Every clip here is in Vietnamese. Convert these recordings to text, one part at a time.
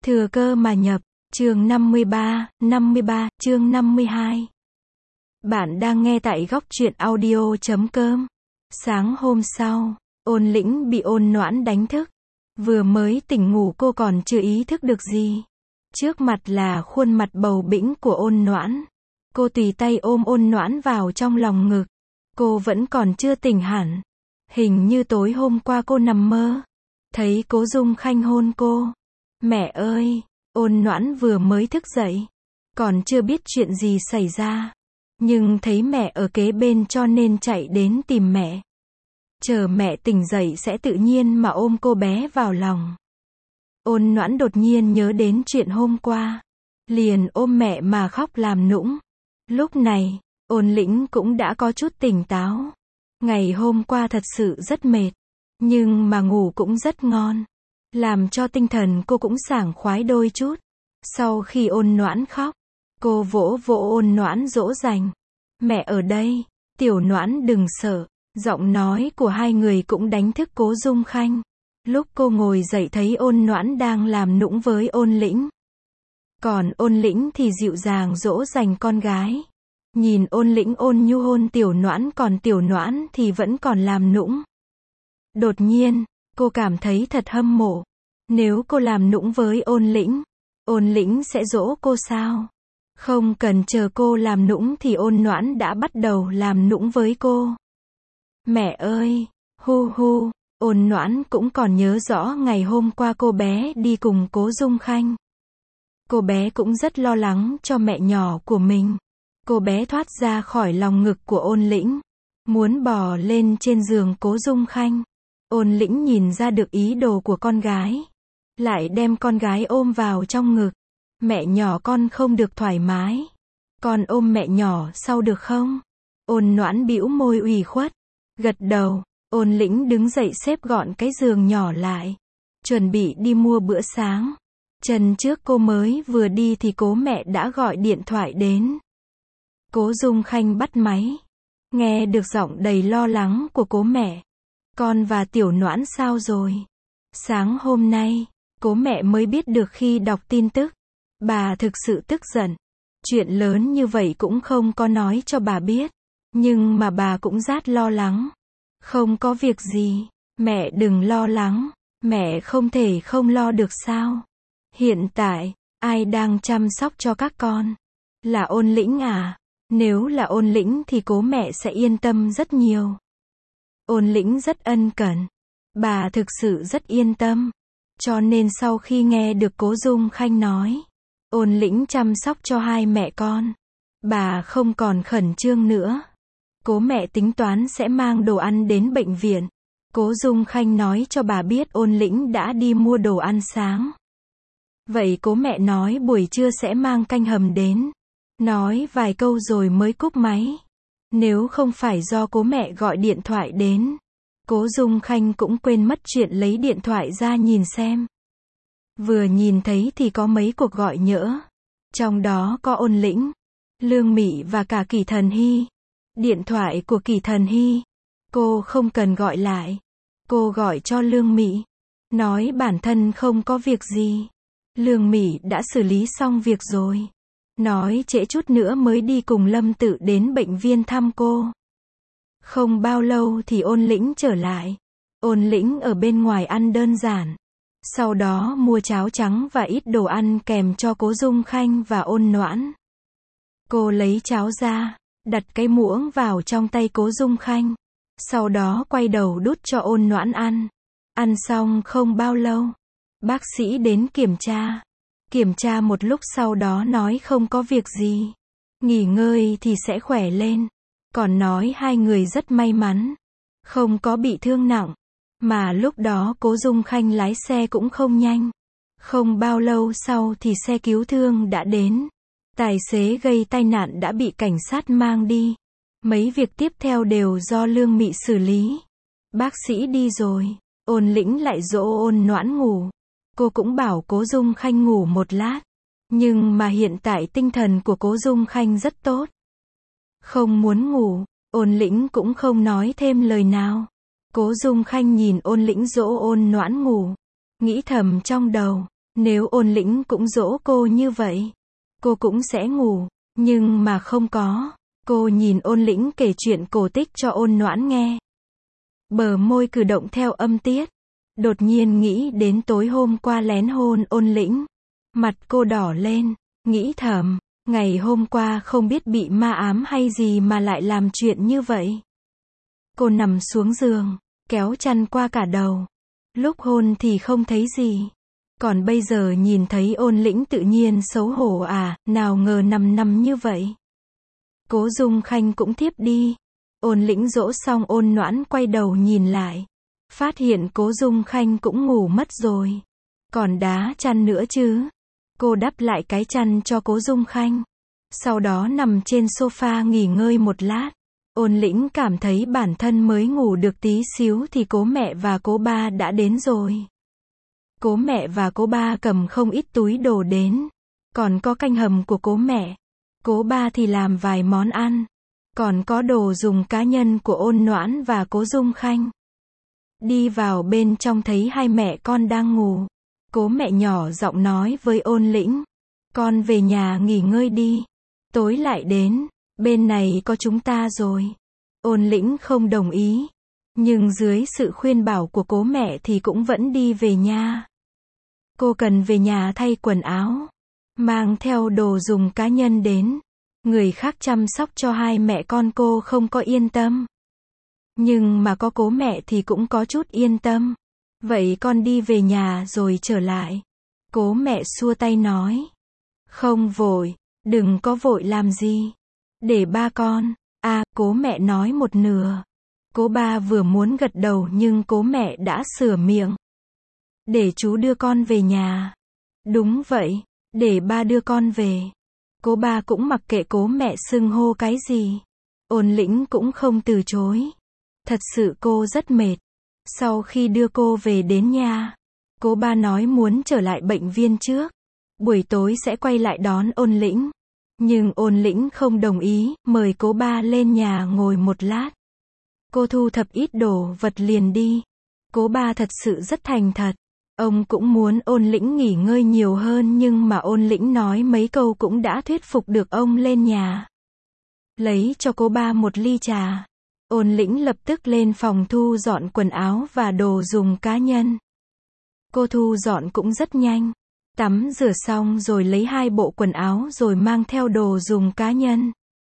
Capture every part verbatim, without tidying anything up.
Thừa cơ mà nhập, chương năm mươi ba, năm mươi ba, chương năm mươi hai. Bạn đang nghe tại góc truyện audio chấm com. Sáng hôm sau, Ôn Lĩnh bị Ôn Noãn đánh thức. Vừa mới tỉnh ngủ cô còn chưa ý thức được gì. Trước mặt là khuôn mặt bầu bĩnh của Ôn Noãn. Cô tùy tay ôm Ôn Noãn vào trong lòng ngực. Cô vẫn còn chưa tỉnh hẳn. Hình như tối hôm qua cô nằm mơ. Thấy Cố Dung Khanh hôn cô. Mẹ ơi! Ôn Noãn vừa mới thức dậy. Còn chưa biết chuyện gì xảy ra. Nhưng thấy mẹ ở kế bên cho nên chạy đến tìm mẹ. Chờ mẹ tỉnh dậy sẽ tự nhiên mà ôm cô bé vào lòng. Ôn Noãn đột nhiên nhớ đến chuyện hôm qua. Liền ôm mẹ mà khóc làm nũng. Lúc này, Ôn Lĩnh cũng đã có chút tỉnh táo. Ngày hôm qua thật sự rất mệt. Nhưng mà ngủ cũng rất ngon. Làm cho tinh thần cô cũng sảng khoái đôi chút. Sau khi Ôn Noãn khóc, cô vỗ vỗ Ôn Noãn dỗ dành. Mẹ ở đây, Tiểu Noãn đừng sợ. Giọng nói của hai người cũng đánh thức Cố Dung Khanh. Lúc cô ngồi dậy thấy Ôn Noãn đang làm nũng với Ôn Lĩnh. Còn Ôn Lĩnh thì dịu dàng dỗ dành con gái. Nhìn Ôn Lĩnh ôn nhu hôn Tiểu Noãn, còn Tiểu Noãn thì vẫn còn làm nũng. Đột nhiên, cô cảm thấy thật hâm mộ. Nếu cô làm nũng với Ôn Lĩnh, Ôn Lĩnh sẽ dỗ cô sao? Không cần chờ cô làm nũng thì Ôn Noãn đã bắt đầu làm nũng với cô. Mẹ ơi! Hu hu! Ôn Noãn cũng còn nhớ rõ ngày hôm qua cô bé đi cùng Cố Dung Khanh. Cô bé cũng rất lo lắng cho mẹ nhỏ của mình. Cô bé thoát ra khỏi lòng ngực của Ôn Lĩnh, muốn bò lên trên giường Cố Dung Khanh. Ôn Lĩnh nhìn ra được ý đồ của con gái, lại đem con gái ôm vào trong ngực. Mẹ nhỏ con không được thoải mái. Con ôm mẹ nhỏ sau được không? Ôn Noãn bĩu môi ủy khuất, gật đầu. Ôn Lĩnh đứng dậy xếp gọn cái giường nhỏ lại, chuẩn bị đi mua bữa sáng. Chân trước cô mới vừa đi thì Cố mẹ đã gọi điện thoại đến. Cố Dung Khanh bắt máy, nghe được giọng đầy lo lắng của Cố mẹ. Con và Tiểu Noãn sao rồi? Sáng hôm nay, Cố mẹ mới biết được khi đọc tin tức. Bà thực sự tức giận. Chuyện lớn như vậy cũng không có nói cho bà biết. Nhưng mà bà cũng rất lo lắng. Không có việc gì. Mẹ đừng lo lắng. Mẹ không thể không lo được sao? Hiện tại, ai đang chăm sóc cho các con? Là Ôn Lĩnh à? Nếu là Ôn Lĩnh thì Cố mẹ sẽ yên tâm rất nhiều. Ôn Lĩnh rất ân cần. Bà thực sự rất yên tâm. Cho nên sau khi nghe được Cố Dung Khanh nói, Ôn Lĩnh chăm sóc cho hai mẹ con, bà không còn khẩn trương nữa. Cố mẹ tính toán sẽ mang đồ ăn đến bệnh viện. Cố Dung Khanh nói cho bà biết Ôn Lĩnh đã đi mua đồ ăn sáng. Vậy Cố mẹ nói buổi trưa sẽ mang canh hầm đến. Nói vài câu rồi mới cúp máy. Nếu không phải do Cố mẹ gọi điện thoại đến, Cố Dung Khanh cũng quên mất chuyện lấy điện thoại ra nhìn xem. Vừa nhìn thấy thì có mấy cuộc gọi nhỡ. Trong đó có Ôn Lĩnh, Lương Mị và cả Kỷ Thần Hy. Điện thoại của Kỷ Thần Hy, cô không cần gọi lại. Cô gọi cho Lương Mị, nói bản thân không có việc gì. Lương Mị đã xử lý xong việc rồi. Nói trễ chút nữa mới đi cùng Lâm Tự đến bệnh viện thăm cô. Không bao lâu thì Ôn Lĩnh trở lại. Ôn Lĩnh ở bên ngoài ăn đơn giản. Sau đó mua cháo trắng và ít đồ ăn kèm cho Cố Dung Khanh và Ôn Noãn. Cô lấy cháo ra, đặt cái muỗng vào trong tay Cố Dung Khanh. Sau đó quay đầu đút cho Ôn Noãn ăn. Ăn xong không bao lâu, bác sĩ đến kiểm tra. Kiểm tra một lúc sau đó nói không có việc gì. Nghỉ ngơi thì sẽ khỏe lên. Còn nói hai người rất may mắn, không có bị thương nặng. Mà lúc đó Cố Dung Khanh lái xe cũng không nhanh. Không bao lâu sau thì xe cứu thương đã đến. Tài xế gây tai nạn đã bị cảnh sát mang đi. Mấy việc tiếp theo đều do Lương Mị xử lý. Bác sĩ đi rồi, Ôn Lĩnh lại dỗ Ôn Noãn ngủ. Cô cũng bảo Cố Dung Khanh ngủ một lát. Nhưng mà hiện tại tinh thần của Cố Dung Khanh rất tốt. Không muốn ngủ, Ôn Lĩnh cũng không nói thêm lời nào. Cố Dung Khanh nhìn Ôn Lĩnh dỗ Ôn Noãn ngủ, nghĩ thầm trong đầu, Nếu Ôn Lĩnh cũng dỗ cô như vậy, cô cũng sẽ ngủ, nhưng mà không có. Cô nhìn Ôn Lĩnh kể chuyện cổ tích cho Ôn Noãn nghe. Bờ môi cử động theo âm tiết. Đột nhiên nghĩ đến tối hôm qua lén hôn Ôn Lĩnh. Mặt cô đỏ lên, nghĩ thầm, ngày hôm qua không biết bị ma ám hay gì mà lại làm chuyện như vậy. Cô nằm xuống giường, kéo chăn qua cả đầu. Lúc hôn thì không thấy gì. Còn bây giờ nhìn thấy Ôn Lĩnh tự nhiên xấu hổ à, nào ngờ nằm nằm như vậy. Cố Dung Khanh cũng thiếp đi. Ôn Lĩnh dỗ xong Ôn Noãn quay đầu nhìn lại. Phát hiện Cố Dung Khanh cũng ngủ mất rồi. Còn đá chăn nữa chứ. Cô đắp lại cái chăn cho Cố Dung Khanh. Sau đó nằm trên sofa nghỉ ngơi một lát. Ôn Lĩnh cảm thấy bản thân mới ngủ được tí xíu thì Cố mẹ và Cố ba đã đến rồi. Cố mẹ và Cố ba cầm không ít túi đồ đến. Còn có canh hầm của Cố mẹ. Cố ba thì làm vài món ăn. Còn có đồ dùng cá nhân của Ôn Noãn và Cố Dung Khanh. Đi vào bên trong thấy hai mẹ con đang ngủ. Cố mẹ nhỏ giọng nói với Ôn Lĩnh. Con về nhà nghỉ ngơi đi. Tối lại đến. Bên này có chúng ta rồi. Ôn Lĩnh không đồng ý. Nhưng dưới sự khuyên bảo của cố mẹ thì cũng vẫn đi về nhà. Cô cần về nhà thay quần áo. Mang theo đồ dùng cá nhân đến. Người khác chăm sóc cho hai mẹ con cô không có yên tâm. Nhưng mà có cố mẹ thì cũng có chút yên tâm. Vậy con đi về nhà rồi trở lại. Cố mẹ xua tay nói. Không vội, đừng có vội làm gì. Để ba con. À, cố mẹ nói một nửa. Cố ba vừa muốn gật đầu nhưng cố mẹ đã sửa miệng. Để chú đưa con về nhà. Đúng vậy, để ba đưa con về. Cố ba cũng mặc kệ cố mẹ xưng hô cái gì. Ôn Lĩnh cũng không từ chối. Thật sự cô rất mệt. Sau khi đưa cô về đến nhà, cố ba nói muốn trở lại bệnh viện trước. Buổi tối sẽ quay lại đón Ôn Lĩnh. Nhưng Ôn Lĩnh không đồng ý, mời cố ba lên nhà ngồi một lát. Cô thu thập ít đồ vật liền đi. Cố ba thật sự rất thành thật. Ông cũng muốn Ôn Lĩnh nghỉ ngơi nhiều hơn nhưng mà Ôn Lĩnh nói mấy câu cũng đã thuyết phục được ông lên nhà. Lấy cho cố ba một ly trà. Ôn Lĩnh lập tức lên phòng thu dọn quần áo và đồ dùng cá nhân. Cô thu dọn cũng rất nhanh. Tắm rửa xong rồi lấy hai bộ quần áo rồi mang theo đồ dùng cá nhân.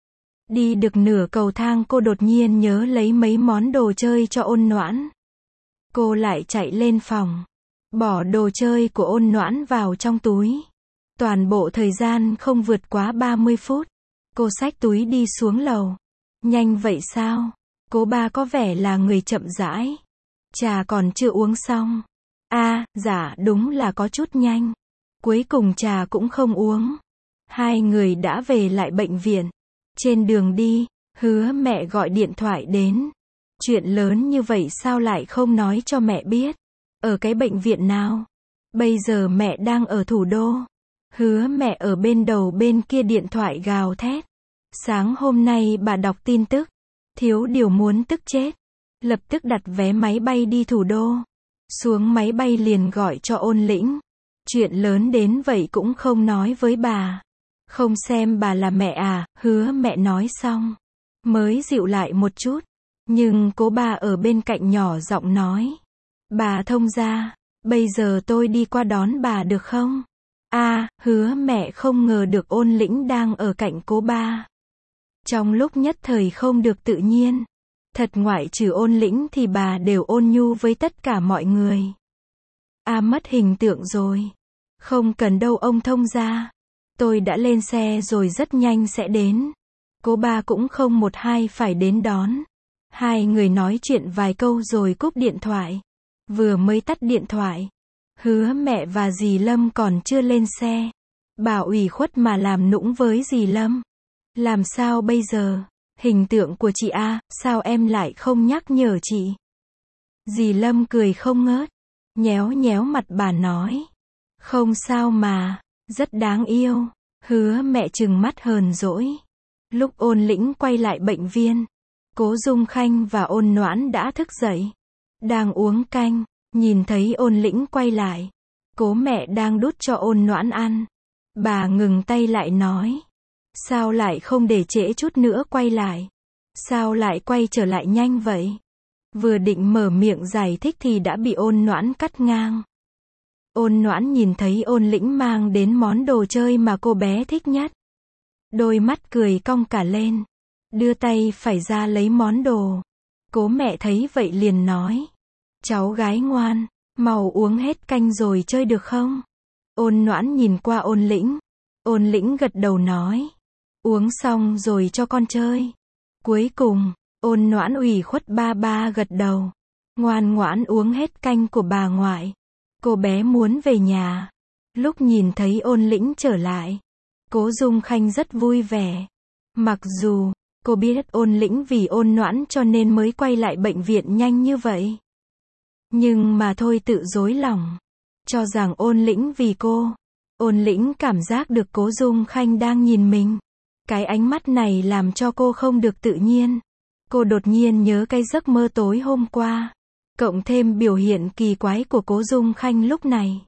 Đi được nửa cầu thang cô đột nhiên nhớ lấy mấy món đồ chơi cho Ôn Noãn. Cô lại chạy lên phòng. Bỏ đồ chơi của Ôn Noãn vào trong túi. Toàn bộ thời gian không vượt quá ba mươi phút. Cô xách túi đi xuống lầu. Nhanh vậy sao? Cố ba có vẻ là người chậm rãi. Trà còn chưa uống xong. À, dạ đúng là có chút nhanh. Cuối cùng trà cũng không uống. Hai người đã về lại bệnh viện. Trên đường đi, Hứa mẹ gọi điện thoại đến. Chuyện lớn như vậy sao lại không nói cho mẹ biết? Ở cái bệnh viện nào? Bây giờ mẹ đang ở thủ đô. Hứa mẹ ở bên đầu bên kia điện thoại gào thét. Sáng hôm nay bà đọc tin tức. Thiếu điều muốn tức chết. Lập tức đặt vé máy bay đi thủ đô. Xuống máy bay liền gọi cho Ôn Lĩnh. Chuyện lớn đến vậy cũng không nói với bà. Không xem bà là mẹ à? Hứa mẹ nói xong. Mới dịu lại một chút. Nhưng cố ba ở bên cạnh nhỏ giọng nói. Bà thông gia, bây giờ tôi đi qua đón bà được không? À, Hứa mẹ không ngờ được Ôn Lĩnh đang ở cạnh cố ba. Trong lúc nhất thời không được tự nhiên. Thật ngoại trừ Ôn Lĩnh thì bà đều ôn nhu với tất cả mọi người. À mất hình tượng rồi. Không cần đâu ông thông gia. Tôi đã lên xe rồi rất nhanh sẽ đến. Cố ba cũng không một hai phải đến đón. Hai người nói chuyện vài câu rồi cúp điện thoại. Vừa mới tắt điện thoại. Hứa mẹ và dì Lâm còn chưa lên xe. Bà ủy khuất mà làm nũng với dì Lâm. Làm sao bây giờ? Hình tượng của chị A, sao em lại không nhắc nhở chị? Dì Lâm cười không ngớt. Nhéo nhéo mặt bà nói. Không sao mà, rất đáng yêu. Hứa mẹ trừng mắt hờn dỗi. Lúc Ôn Lĩnh quay lại bệnh viện, Cố Dung Khanh và Ôn Noãn đã thức dậy. Đang uống canh, nhìn thấy Ôn Lĩnh quay lại. Cố mẹ đang đút cho Ôn Noãn ăn. Bà ngừng tay lại nói. Sao lại không để trễ chút nữa quay lại? Sao lại quay trở lại nhanh vậy? Vừa định mở miệng giải thích thì đã bị Ôn Noãn cắt ngang. Ôn Noãn nhìn thấy Ôn Lĩnh mang đến món đồ chơi mà cô bé thích nhất. Đôi mắt cười cong cả lên. Đưa tay phải ra lấy món đồ. Cố mẹ thấy vậy liền nói. Cháu gái ngoan, mau uống hết canh rồi chơi được không? Ôn Noãn nhìn qua Ôn Lĩnh. Ôn Lĩnh gật đầu nói. Uống xong rồi cho con chơi. Cuối cùng, Ôn Noãn ủy khuất ba ba gật đầu. Ngoan ngoãn uống hết canh của bà ngoại. Cô bé muốn về nhà. Lúc nhìn thấy Ôn Lĩnh trở lại, Cố Dung Khanh rất vui vẻ. Mặc dù, cô biết Ôn Lĩnh vì Ôn Noãn cho nên mới quay lại bệnh viện nhanh như vậy. Nhưng mà thôi tự dối lòng. Cho rằng Ôn Lĩnh vì cô. Ôn Lĩnh cảm giác được Cố Dung Khanh đang nhìn mình. Cái ánh mắt này làm cho cô không được tự nhiên. Cô đột nhiên nhớ cái giấc mơ tối hôm qua. Cộng thêm biểu hiện kỳ quái của Cố Dung Khanh lúc này.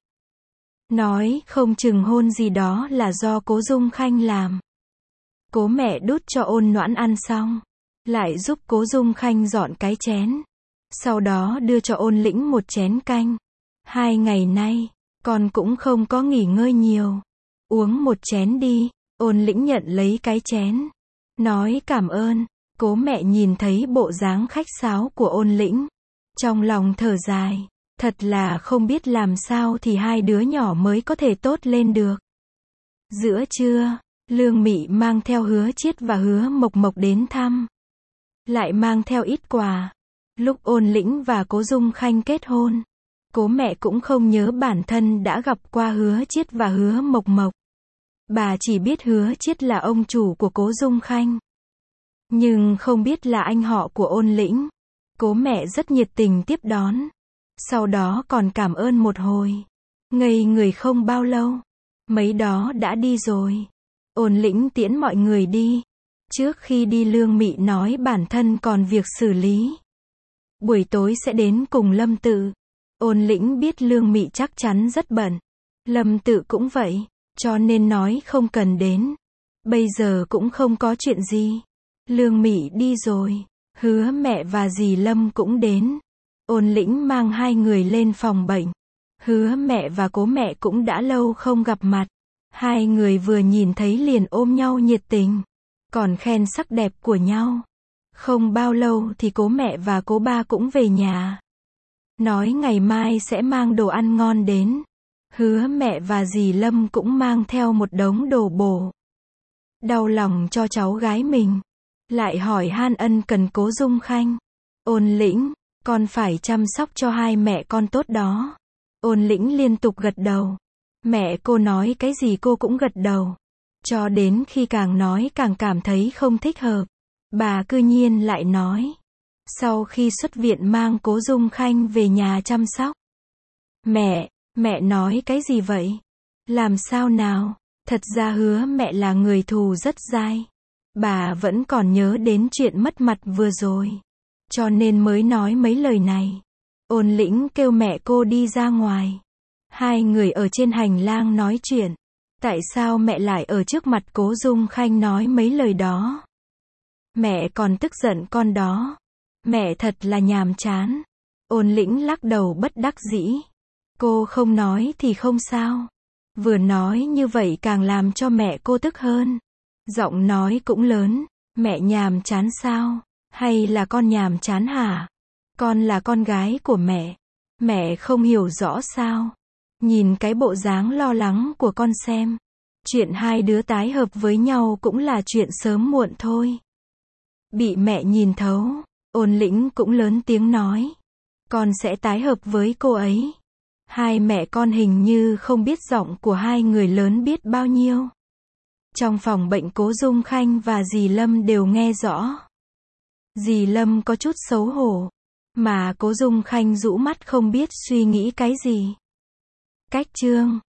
Nói không chừng hôn gì đó là do Cố Dung Khanh làm. Cố mẹ đút cho Ôn Noãn ăn xong. Lại giúp Cố Dung Khanh dọn cái chén. Sau đó đưa cho Ôn Lĩnh một chén canh. Hai ngày nay, con cũng không có nghỉ ngơi nhiều. Uống một chén đi. Ôn Lĩnh nhận lấy cái chén. Nói cảm ơn. Cố mẹ nhìn thấy bộ dáng khách sáo của Ôn Lĩnh. Trong lòng thở dài. Thật là không biết làm sao thì hai đứa nhỏ mới có thể tốt lên được. Giữa trưa, Lương Mị mang theo Hứa Chiết và Hứa Mộc Mộc đến thăm. Lại mang theo ít quà. Lúc Ôn Lĩnh và Cố Dung Khanh kết hôn, Cố mẹ cũng không nhớ bản thân đã gặp qua Hứa Chiết và Hứa Mộc Mộc. Bà chỉ biết Hứa Chiết là ông chủ của Cố Dung Khanh. Nhưng không biết là anh họ của Ôn Lĩnh. Cố mẹ rất nhiệt tình tiếp đón. Sau đó còn cảm ơn một hồi. Ngây người không bao lâu. Mấy đó đã đi rồi. Ôn Lĩnh tiễn mọi người đi. Trước khi đi Lương Mị nói bản thân còn việc xử lý. Buổi tối sẽ đến cùng Lâm Tự. Ôn Lĩnh biết Lương Mị chắc chắn rất bận. Lâm Tự cũng vậy. Cho nên nói không cần đến. Bây giờ cũng không có chuyện gì. Lương Mị đi rồi. Hứa mẹ và dì Lâm cũng đến. Ôn Lĩnh mang hai người lên phòng bệnh. Hứa mẹ và Cố mẹ cũng đã lâu không gặp mặt. Hai người vừa nhìn thấy liền ôm nhau nhiệt tình. Còn khen sắc đẹp của nhau. Không bao lâu thì Cố mẹ và Cố ba cũng về nhà. Nói ngày mai sẽ mang đồ ăn ngon đến. Hứa mẹ và dì Lâm cũng mang theo một đống đồ bổ. Đau lòng cho cháu gái mình. Lại hỏi han ân cần Cố Dung Khanh. Ôn Lĩnh, con phải chăm sóc cho hai mẹ con tốt đó. Ôn Lĩnh liên tục gật đầu. Mẹ cô nói cái gì cô cũng gật đầu. Cho đến khi càng nói càng cảm thấy không thích hợp. Bà cư nhiên lại nói. Sau khi xuất viện mang Cố Dung Khanh về nhà chăm sóc. Mẹ, mẹ nói cái gì vậy? Làm sao nào? Thật ra Hứa mẹ là người thù rất dai. Bà vẫn còn nhớ đến chuyện mất mặt vừa rồi. Cho nên mới nói mấy lời này. Ôn Lĩnh kêu mẹ cô đi ra ngoài. Hai người ở trên hành lang nói chuyện. Tại sao mẹ lại ở trước mặt Cố Dung Khanh nói mấy lời đó? Mẹ còn tức giận con đó. Mẹ thật là nhàm chán. Ôn Lĩnh lắc đầu bất đắc dĩ. Cô không nói thì không sao. Vừa nói như vậy càng làm cho mẹ cô tức hơn. Giọng nói cũng lớn. Mẹ nhàm chán sao? Hay là con nhàm chán hả? Con là con gái của mẹ. Mẹ không hiểu rõ sao? Nhìn cái bộ dáng lo lắng của con xem. Chuyện hai đứa tái hợp với nhau cũng là chuyện sớm muộn thôi. Bị mẹ nhìn thấu. Ôn Lĩnh cũng lớn tiếng nói. Con sẽ tái hợp với cô ấy. Hai mẹ con hình như không biết giọng của hai người lớn biết bao nhiêu. Trong phòng bệnh Cố Dung Khanh và dì Lâm đều nghe rõ. Dì Lâm có chút xấu hổ. Mà Cố Dung Khanh rũ mắt không biết suy nghĩ cái gì. Cách chương